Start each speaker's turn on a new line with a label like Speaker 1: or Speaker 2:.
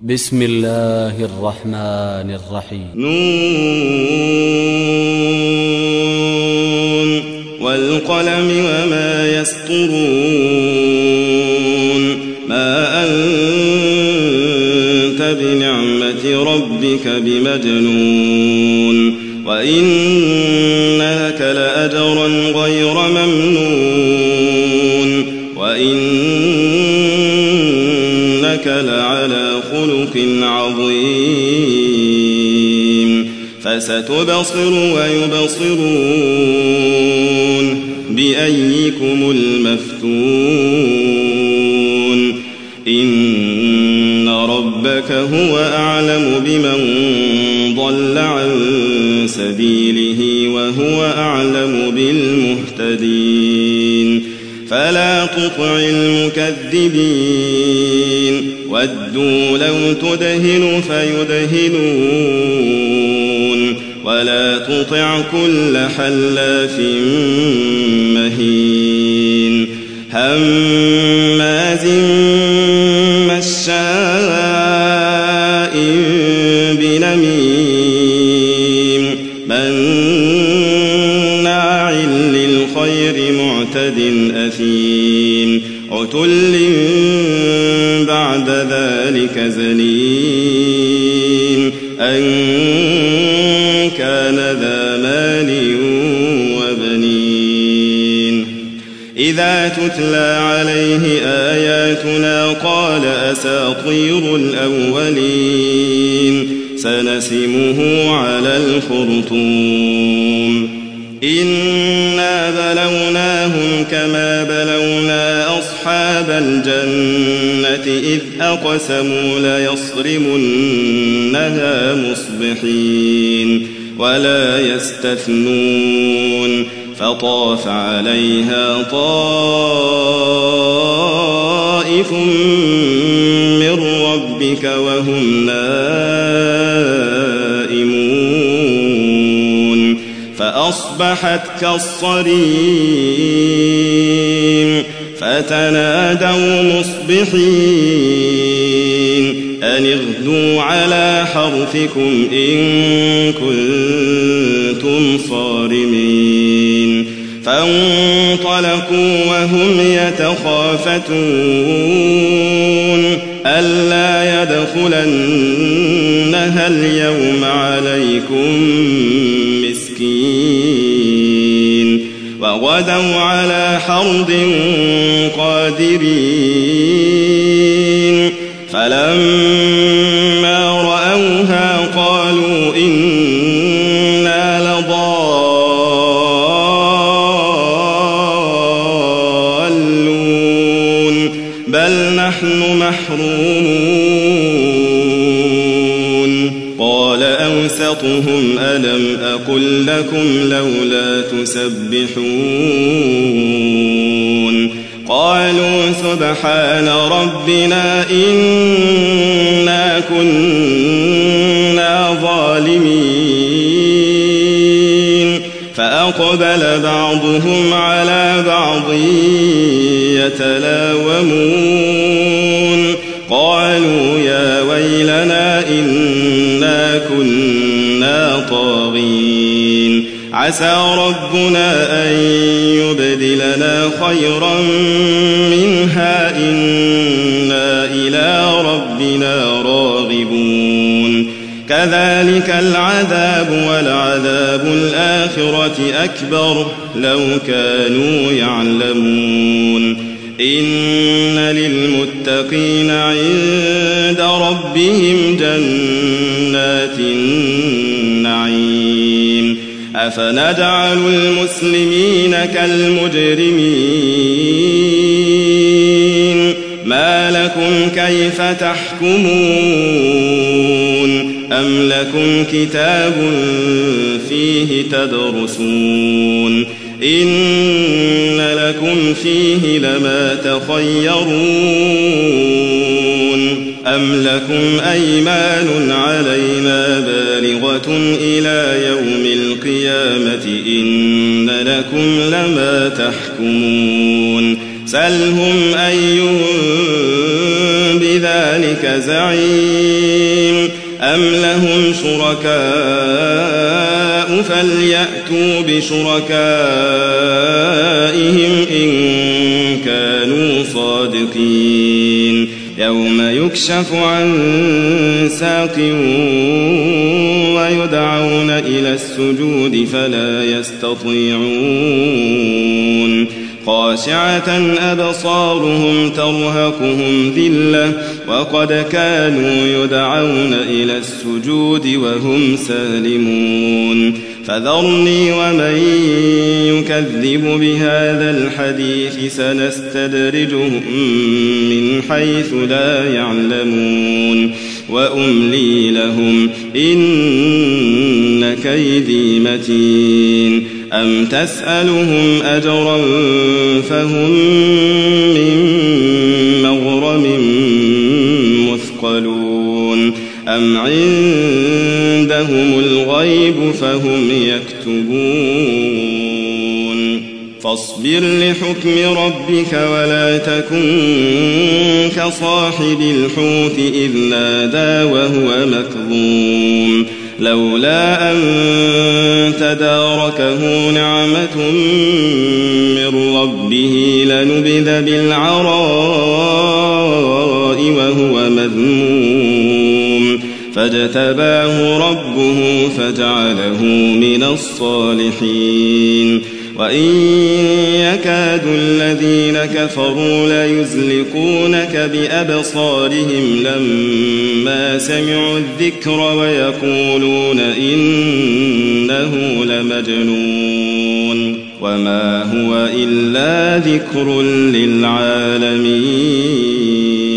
Speaker 1: بسم الله الرحمن الرحيم.
Speaker 2: نون والقلم وما يسطرون ما أنت بنعمة ربك بمجنون وإن لك لأجرا غير ممنون وإنك لعلى خلق عظيم فستبصر ويبصرون بأيكم المفتون إن ربك هو أعلم بمن ضل عن سبيله وهو أعلم بالمهتدين فلا تطع المكذبين ودوا لو تدهن فيدهنون ولا تطع كل حلاف مهين هماز مشاء بنميم مناع للخير معتد أثيم عتل بعد ذلك زنيم أن كان ذا مال وبنين إذا تتلى عليه آياتنا قال أساطير الأولين سنسمه على الخرطوم إنا بلوناهم كما بلونا أصحاب الجنة إذ أقسموا ليصرمنها مصبحين ولا يستثنون فطاف عليها طائف من ربك وهم نائمون فأصبحت كالصريم فتنادوا مصبحين أن اغدوا على حرثكم إن كنتم صارمين فانطلقوا وهم يتخافتون ألا يدخلنها اليوم عليكم مسكين وغدوا على حرد قادرين فلما رأوها قالوا إنا لضالون بل نحن محرومون قال أوسطهم ألم أقل لكم لولا تسبحون قالوا سبحان ربنا إنا كنا ظالمين فأقبل بعضهم على بعض يتلاومون قالوا يا ويلنا إنا كنا طاغين عسى ربنا أن يبدلنا خيرا منها إنا إلى ربنا راغبون كذلك العذاب ولعذاب الآخرة أكبر لو كانوا يعلمون إن للمتقين عند ربهم جنات النعيم أفنجعل المسلمين كالمجرمين ما لكم كيف تحكمون أم لكم كتاب فيه تدرسون إن لكم فيه لما تخيرون أم لكم أيمان علينا بالغة إلى يوم القيامة إن لكم لما تحكمون سلهم أيهم بذلك زعيم أم لهم شركاء فليأتوا بشركائهم إن كانوا صادقين يوم يكشف عن ساق ويدعون إلى السجود فلا يستطيعون خاشعة أبصارهم ترهقهم ذلة وقد كانوا يدعون إلى السجود وهم سالمون فذرني ومن يكذب بهذا الحديث سنستدرجهم من حيث لا يعلمون وأملي لهم إن كيدي متين أم تسألهم أجرا فهم من مغرم مثقلون أم عندهم الغيب فهم يكتبون فاصبر لحكم ربك ولا تكن كصاحب الحوت إذ نادى وهو مكظوم لولا أن تداركه نعمة من ربه لنبذ بالعراء وهو مذموم فاجتباه ربه فجعله من الصالحين وإن يكاد الذين كفروا ليزلقونك بأبصارهم لما سمعوا الذكر ويقولون إنه لمجنون وما هو إلا ذكر للعالمين